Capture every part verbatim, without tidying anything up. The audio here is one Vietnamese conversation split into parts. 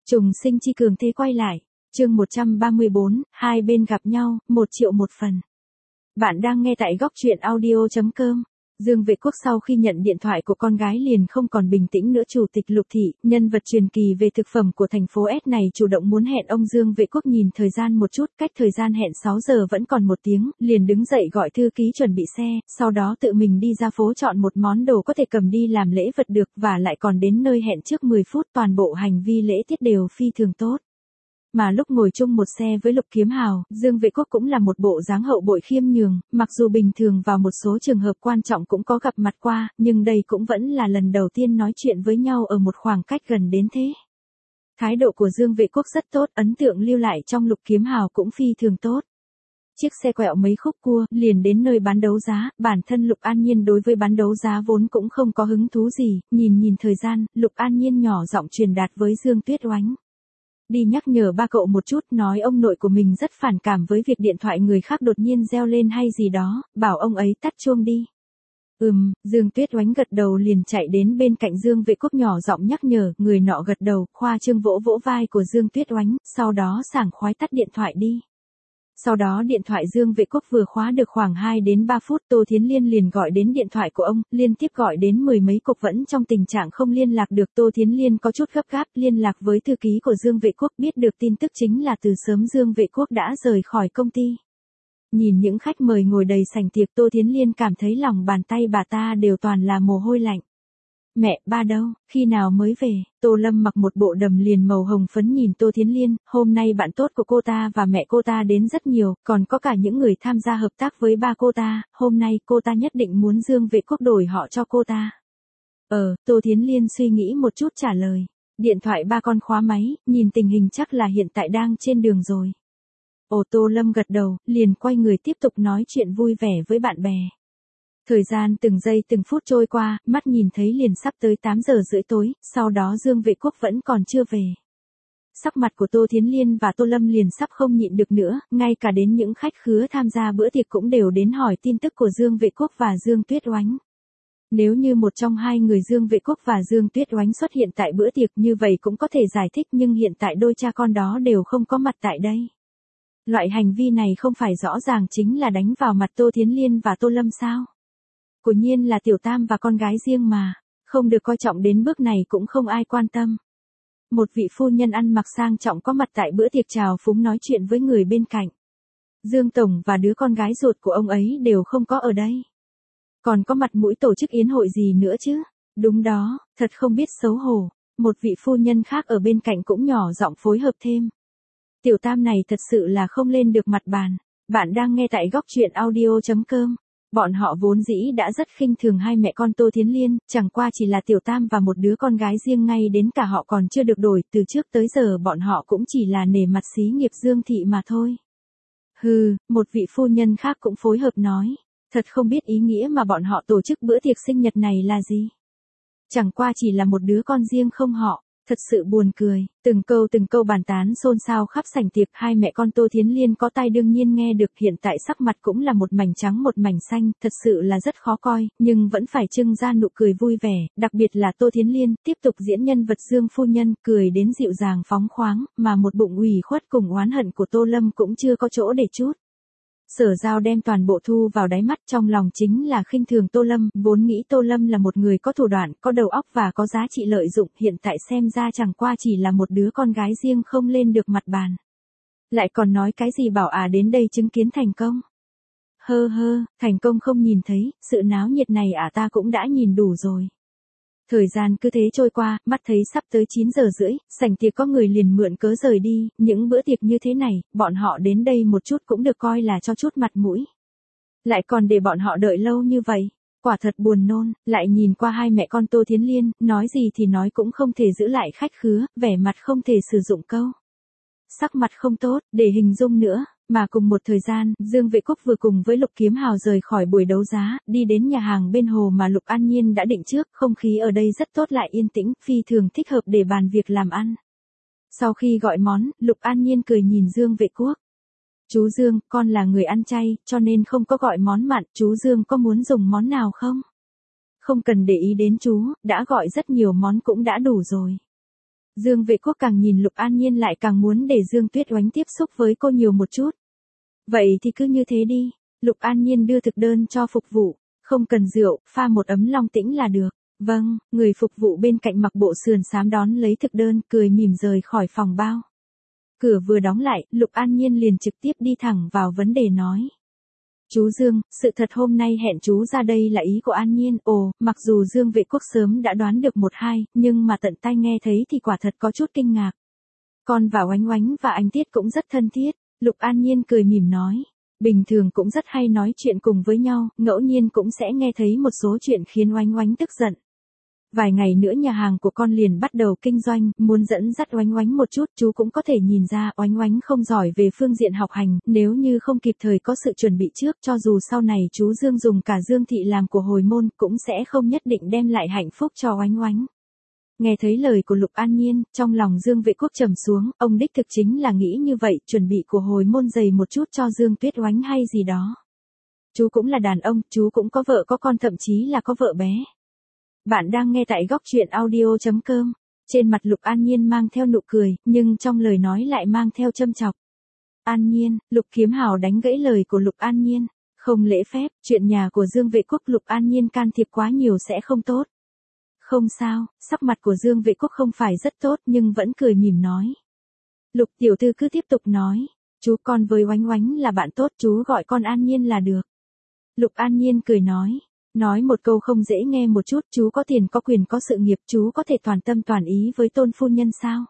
Trùng sinh chi cường thế quay lại. Chương một trăm ba mươi bốn, hai bên gặp nhau, một triệu một phần. Bạn đang nghe tại góc truyện audio chấm com. Dương Vệ Quốc sau khi nhận điện thoại của con gái liền không còn bình tĩnh nữa. Chủ tịch Lục Thị, nhân vật truyền kỳ về thực phẩm của thành phố S này chủ động muốn hẹn ông Dương Vệ Quốc. Nhìn thời gian một chút, cách thời gian hẹn sáu giờ vẫn còn một tiếng, liền đứng dậy gọi thư ký chuẩn bị xe, sau đó tự mình đi ra phố chọn một món đồ có thể cầm đi làm lễ vật được, và lại còn đến nơi hẹn trước mười phút. Toàn bộ hành vi lễ tiết đều phi thường tốt. Mà lúc ngồi chung một xe với Lục Kiếm Hào, Dương Vệ Quốc cũng là một bộ dáng hậu bội khiêm nhường, mặc dù bình thường vào một số trường hợp quan trọng cũng có gặp mặt qua, nhưng đây cũng vẫn là lần đầu tiên nói chuyện với nhau ở một khoảng cách gần đến thế. Thái độ của Dương Vệ Quốc rất tốt, ấn tượng lưu lại trong Lục Kiếm Hào cũng phi thường tốt. Chiếc xe quẹo mấy khúc cua, liền đến nơi bán đấu giá. Bản thân Lục An Nhiên đối với bán đấu giá vốn cũng không có hứng thú gì, nhìn nhìn thời gian, Lục An Nhiên nhỏ giọng truyền đạt với Dương Tuyết Oánh. Đi nhắc nhở ba cậu một chút, nói ông nội của mình rất phản cảm với việc điện thoại người khác đột nhiên reo lên hay gì đó, bảo ông ấy tắt chuông đi. Ừm, Dương Tuyết Oánh gật đầu liền chạy đến bên cạnh Dương Vệ Quốc nhỏ giọng nhắc nhở. Người nọ gật đầu, khoa trương vỗ vỗ vai của Dương Tuyết Oánh, sau đó sảng khoái tắt điện thoại đi. Sau đó điện thoại Dương Vệ Quốc vừa khóa được khoảng hai đến ba phút, Tô Thiến Liên liền gọi đến điện thoại của ông, liên tiếp gọi đến mười mấy cuộc vẫn trong tình trạng không liên lạc được. Tô Thiến Liên có chút gấp gáp liên lạc với thư ký của Dương Vệ Quốc, biết được tin tức chính là từ sớm Dương Vệ Quốc đã rời khỏi công ty. Nhìn những khách mời ngồi đầy sảnh tiệc, Tô Thiến Liên cảm thấy lòng bàn tay bà ta đều toàn là mồ hôi lạnh. Mẹ, ba đâu, khi nào mới về? Tô Lâm mặc một bộ đầm liền màu hồng phấn nhìn Tô Thiến Liên, hôm nay bạn tốt của cô ta và mẹ cô ta đến rất nhiều, còn có cả những người tham gia hợp tác với ba cô ta, hôm nay cô ta nhất định muốn Dương Vệ Quốc đổi họ cho cô ta. Ờ, Tô Thiến Liên suy nghĩ một chút trả lời. Điện thoại ba con khóa máy, nhìn tình hình chắc là hiện tại đang trên đường rồi. Ồ, Tô Lâm gật đầu, liền quay người tiếp tục nói chuyện vui vẻ với bạn bè. Thời gian từng giây từng phút trôi qua, mắt nhìn thấy liền sắp tới tám giờ rưỡi tối, sau đó Dương Vệ Quốc vẫn còn chưa về. Sắc mặt của Tô Thiến Liên và Tô Lâm liền sắp không nhịn được nữa, ngay cả đến những khách khứa tham gia bữa tiệc cũng đều đến hỏi tin tức của Dương Vệ Quốc và Dương Tuyết Oánh. Nếu như một trong hai người Dương Vệ Quốc và Dương Tuyết Oánh xuất hiện tại bữa tiệc như vậy cũng có thể giải thích, nhưng hiện tại đôi cha con đó đều không có mặt tại đây. Loại hành vi này không phải rõ ràng chính là đánh vào mặt Tô Thiến Liên và Tô Lâm sao? Cố nhiên là tiểu tam và con gái riêng mà, không được coi trọng đến bước này cũng không ai quan tâm. Một vị phu nhân ăn mặc sang trọng có mặt tại bữa tiệc chào phúng nói chuyện với người bên cạnh. Dương Tổng và đứa con gái ruột của ông ấy đều không có ở đây. Còn có mặt mũi tổ chức yến hội gì nữa chứ? Đúng đó, thật không biết xấu hổ. Một vị phu nhân khác ở bên cạnh cũng nhỏ giọng phối hợp thêm. Tiểu tam này thật sự là không lên được mặt bàn. Bạn đang nghe tại góc truyện audio chấm com. Bọn họ vốn dĩ đã rất khinh thường hai mẹ con Tô Thiến Liên, chẳng qua chỉ là tiểu tam và một đứa con gái riêng, ngay đến cả họ còn chưa được đổi, từ trước tới giờ bọn họ cũng chỉ là nể mặt xí nghiệp Dương thị mà thôi. Hừ, một vị phu nhân khác cũng phối hợp nói, thật không biết ý nghĩa mà bọn họ tổ chức bữa tiệc sinh nhật này là gì. Chẳng qua chỉ là một đứa con riêng không họ. Thật sự buồn cười, từng câu từng câu bàn tán xôn xao khắp sảnh tiệc. Hai mẹ con Tô Thiến Liên có tai đương nhiên nghe được, hiện tại sắc mặt cũng là một mảnh trắng một mảnh xanh, thật sự là rất khó coi, nhưng vẫn phải trưng ra nụ cười vui vẻ, đặc biệt là Tô Thiến Liên, tiếp tục diễn nhân vật Dương phu nhân, cười đến dịu dàng phóng khoáng, mà một bụng ủy khuất cùng oán hận của Tô Lâm cũng chưa có chỗ để chút. Sở Giao đem toàn bộ thu vào đáy mắt, trong lòng chính là khinh thường Tô Lâm, vốn nghĩ Tô Lâm là một người có thủ đoạn, có đầu óc và có giá trị lợi dụng, hiện tại xem ra chẳng qua chỉ là một đứa con gái riêng không lên được mặt bàn. Lại còn nói cái gì bảo à đến đây chứng kiến thành công. Hơ hơ, thành công không nhìn thấy, sự náo nhiệt này à ta cũng đã nhìn đủ rồi. Thời gian cứ thế trôi qua, mắt thấy sắp tới chín giờ rưỡi, sảnh tiệc có người liền mượn cớ rời đi, những bữa tiệc như thế này, bọn họ đến đây một chút cũng được coi là cho chút mặt mũi. Lại còn để bọn họ đợi lâu như vậy, quả thật buồn nôn, lại nhìn qua hai mẹ con Tô Thiến Liên, nói gì thì nói cũng không thể giữ lại khách khứa, vẻ mặt không thể sử dụng câu. Sắc mặt không tốt, để hình dung nữa. Mà cùng một thời gian, Dương Vệ Quốc vừa cùng với Lục Kiếm Hào rời khỏi buổi đấu giá, đi đến nhà hàng bên hồ mà Lục An Nhiên đã định trước, không khí ở đây rất tốt lại yên tĩnh, phi thường thích hợp để bàn việc làm ăn. Sau khi gọi món, Lục An Nhiên cười nhìn Dương Vệ Quốc. Chú Dương, con là người ăn chay, cho nên không có gọi món mặn, chú Dương có muốn dùng món nào không? Không cần để ý đến chú, đã gọi rất nhiều món cũng đã đủ rồi. Dương Vệ Quốc càng nhìn Lục An Nhiên lại càng muốn để Dương Tuyết Oánh tiếp xúc với cô nhiều một chút. Vậy thì cứ như thế đi. Lục An Nhiên đưa thực đơn cho phục vụ, không cần rượu, pha một ấm long tĩnh là được. Vâng, người phục vụ bên cạnh mặc bộ sườn xám đón lấy thực đơn, cười mỉm rời khỏi phòng bao. Cửa vừa đóng lại, Lục An Nhiên liền trực tiếp đi thẳng vào vấn đề nói. Chú Dương, sự thật hôm nay hẹn chú ra đây là ý của An Nhiên. Ồ, mặc dù Dương Vệ Quốc sớm đã đoán được một hai, nhưng mà tận tai nghe thấy thì quả thật có chút kinh ngạc. Con và Oánh Oánh và anh Tiết cũng rất thân thiết. Lục An Nhiên cười mỉm nói. Bình thường cũng rất hay nói chuyện cùng với nhau, ngẫu nhiên cũng sẽ nghe thấy một số chuyện khiến Oánh Oánh tức giận. Vài ngày nữa nhà hàng của con liền bắt đầu kinh doanh, muốn dẫn dắt Oánh Oánh một chút, chú cũng có thể nhìn ra Oánh Oánh không giỏi về phương diện học hành, nếu như không kịp thời có sự chuẩn bị trước, cho dù sau này chú Dương dùng cả Dương Thị làm của hồi môn, cũng sẽ không nhất định đem lại hạnh phúc cho Oánh Oánh. Nghe thấy lời của Lục An Nhiên, trong lòng Dương Vệ Quốc trầm xuống, ông đích thực chính là nghĩ như vậy, chuẩn bị của hồi môn dày một chút cho Dương Tuyết Oánh hay gì đó. Chú cũng là đàn ông, chú cũng có vợ có con, thậm chí là có vợ bé. Bạn đang nghe tại góc truyện audio chấm com. Trên mặt Lục An Nhiên mang theo nụ cười, nhưng trong lời nói lại mang theo châm chọc. An Nhiên, Lục Kiếm Hào đánh gãy lời của Lục An Nhiên. Không lễ phép, chuyện nhà của Dương Vệ Quốc Lục An Nhiên can thiệp quá nhiều sẽ không tốt. Không sao, sắc mặt của Dương Vệ Quốc không phải rất tốt nhưng vẫn cười mỉm nói. Lục tiểu thư cứ tiếp tục nói. Chú con với Oánh Oánh là bạn tốt, chú gọi con An Nhiên là được. Lục An Nhiên cười nói. Nói một câu không dễ nghe một chút, chú có tiền có quyền có sự nghiệp, chú có thể toàn tâm toàn ý với Tôn phu nhân sao?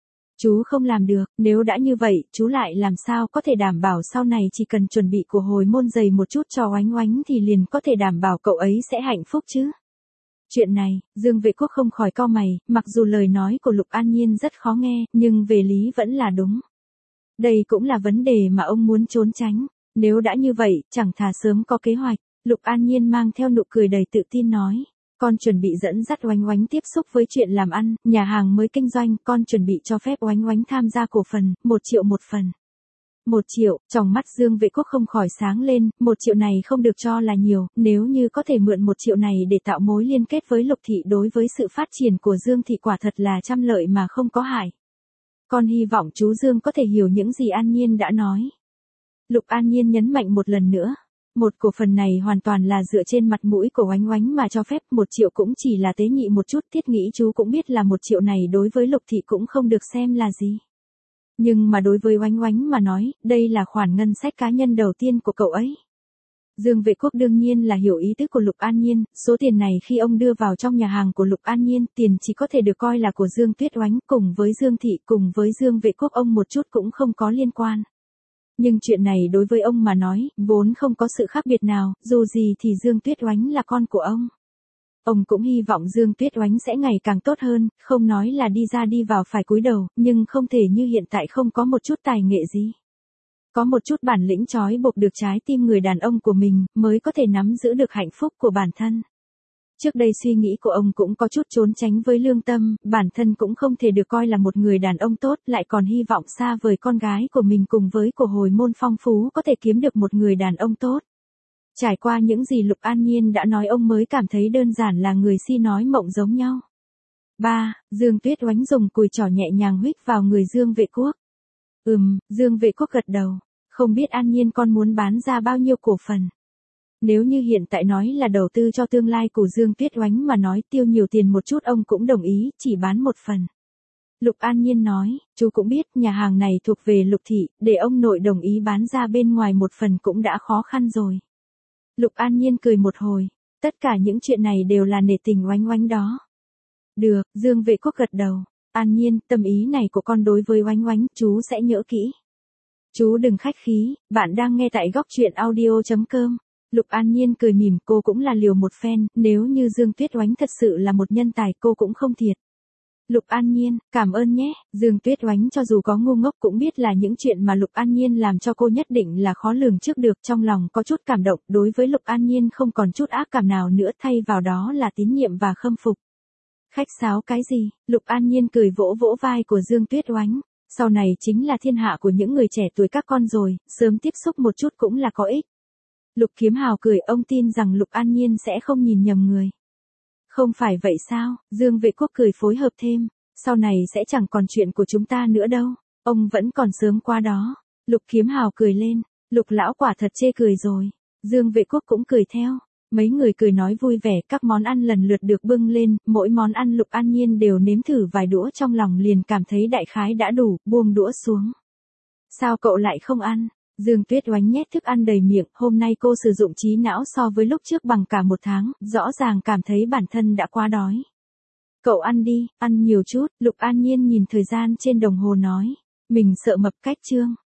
Chú không làm được, nếu đã như vậy, chú lại làm sao có thể đảm bảo sau này chỉ cần chuẩn bị của hồi môn dày một chút cho Oánh Oánh thì liền có thể đảm bảo cậu ấy sẽ hạnh phúc chứ? Chuyện này, Dương Vệ Quốc không khỏi cau mày, mặc dù lời nói của Lục An Nhiên rất khó nghe, nhưng về lý vẫn là đúng. Đây cũng là vấn đề mà ông muốn trốn tránh, nếu đã như vậy, chẳng thà sớm có kế hoạch. Lục An Nhiên mang theo nụ cười đầy tự tin nói, con chuẩn bị dẫn dắt Oánh Oánh tiếp xúc với chuyện làm ăn, nhà hàng mới kinh doanh, con chuẩn bị cho phép Oánh Oánh tham gia cổ phần, một triệu một phần. Một triệu, trong mắt Dương Vệ Quốc không khỏi sáng lên, một triệu này không được cho là nhiều, nếu như có thể mượn một triệu này để tạo mối liên kết với Lục Thị đối với sự phát triển của Dương Thị quả thật là trăm lợi mà không có hại. Con hy vọng chú Dương có thể hiểu những gì An Nhiên đã nói. Lục An Nhiên nhấn mạnh một lần nữa. Một cổ phần này hoàn toàn là dựa trên mặt mũi của Oánh Oánh mà cho phép, một triệu cũng chỉ là tế nhị một chút, thiết nghĩ chú cũng biết là một triệu này đối với Lục Thị cũng không được xem là gì. Nhưng mà đối với Oánh Oánh mà nói, đây là khoản ngân sách cá nhân đầu tiên của cậu ấy. Dương Vệ Quốc đương nhiên là hiểu ý tứ của Lục An Nhiên, số tiền này khi ông đưa vào trong nhà hàng của Lục An Nhiên, tiền chỉ có thể được coi là của Dương Tuyết Oánh, cùng với Dương Thị, cùng với Dương Vệ Quốc ông một chút cũng không có liên quan. Nhưng chuyện này đối với ông mà nói, vốn không có sự khác biệt nào, dù gì thì Dương Tuyết Oánh là con của ông. Ông cũng hy vọng Dương Tuyết Oánh sẽ ngày càng tốt hơn, không nói là đi ra đi vào phải cúi đầu, nhưng không thể như hiện tại không có một chút tài nghệ gì. Có một chút bản lĩnh trói buộc được trái tim người đàn ông của mình, mới có thể nắm giữ được hạnh phúc của bản thân. Trước đây suy nghĩ của ông cũng có chút trốn tránh với lương tâm, bản thân cũng không thể được coi là một người đàn ông tốt, lại còn hy vọng xa vời con gái của mình cùng với của hồi môn phong phú có thể kiếm được một người đàn ông tốt. Trải qua những gì Lục An Nhiên đã nói ông mới cảm thấy đơn giản là người si nói mộng giống nhau. ba. Dương Tuyết Oánh dùng cùi trỏ nhẹ nhàng huých vào người Dương Vệ Quốc. Ừm, Dương Vệ Quốc gật đầu. Không biết An Nhiên con muốn bán ra bao nhiêu cổ phần. Nếu như hiện tại nói là đầu tư cho tương lai của Dương Tuyết Oánh mà nói tiêu nhiều tiền một chút ông cũng đồng ý, chỉ bán một phần. Lục An Nhiên nói, chú cũng biết nhà hàng này thuộc về Lục Thị, để ông nội đồng ý bán ra bên ngoài một phần cũng đã khó khăn rồi. Lục An Nhiên cười một hồi, tất cả những chuyện này đều là nể tình Oánh Oánh đó. Được, Dương Vệ Quốc gật đầu, An Nhiên, tâm ý này của con đối với Oánh Oánh, chú sẽ nhớ kỹ. Chú đừng khách khí, bạn đang nghe tại góc truyện audio chấm com. Lục An Nhiên cười mỉm, cô cũng là liều một phen, nếu như Dương Tuyết Oánh thật sự là một nhân tài cô cũng không thiệt. Lục An Nhiên, cảm ơn nhé, Dương Tuyết Oánh cho dù có ngu ngốc cũng biết là những chuyện mà Lục An Nhiên làm cho cô nhất định là khó lường trước được, trong lòng có chút cảm động, đối với Lục An Nhiên không còn chút ác cảm nào nữa, thay vào đó là tín nhiệm và khâm phục. Khách sáo cái gì, Lục An Nhiên cười vỗ vỗ vai của Dương Tuyết Oánh, sau này chính là thiên hạ của những người trẻ tuổi các con rồi, sớm tiếp xúc một chút cũng là có ích. Lục Kiếm Hào cười, ông tin rằng Lục An Nhiên sẽ không nhìn nhầm người. Không phải vậy sao, Dương Vệ Quốc cười phối hợp thêm, Sau này sẽ chẳng còn chuyện của chúng ta nữa đâu, ông vẫn còn sớm qua đó. Lục Kiếm Hào cười lên, Lục lão quả thật chê cười rồi. Dương Vệ Quốc cũng cười theo. Mấy người cười nói vui vẻ, các món ăn lần lượt được bưng lên, mỗi món ăn Lục An Nhiên đều nếm thử vài đũa, trong lòng liền cảm thấy đại khái đã đủ, buông đũa xuống. Sao cậu lại không ăn? Dương Tuyết Oánh nhét thức ăn đầy miệng, hôm nay cô sử dụng trí não so với lúc trước bằng cả một tháng, rõ ràng cảm thấy bản thân đã quá đói. Cậu ăn đi, ăn nhiều chút. Lục An Nhiên nhìn thời gian trên đồng hồ nói, mình sợ mập cách Trương.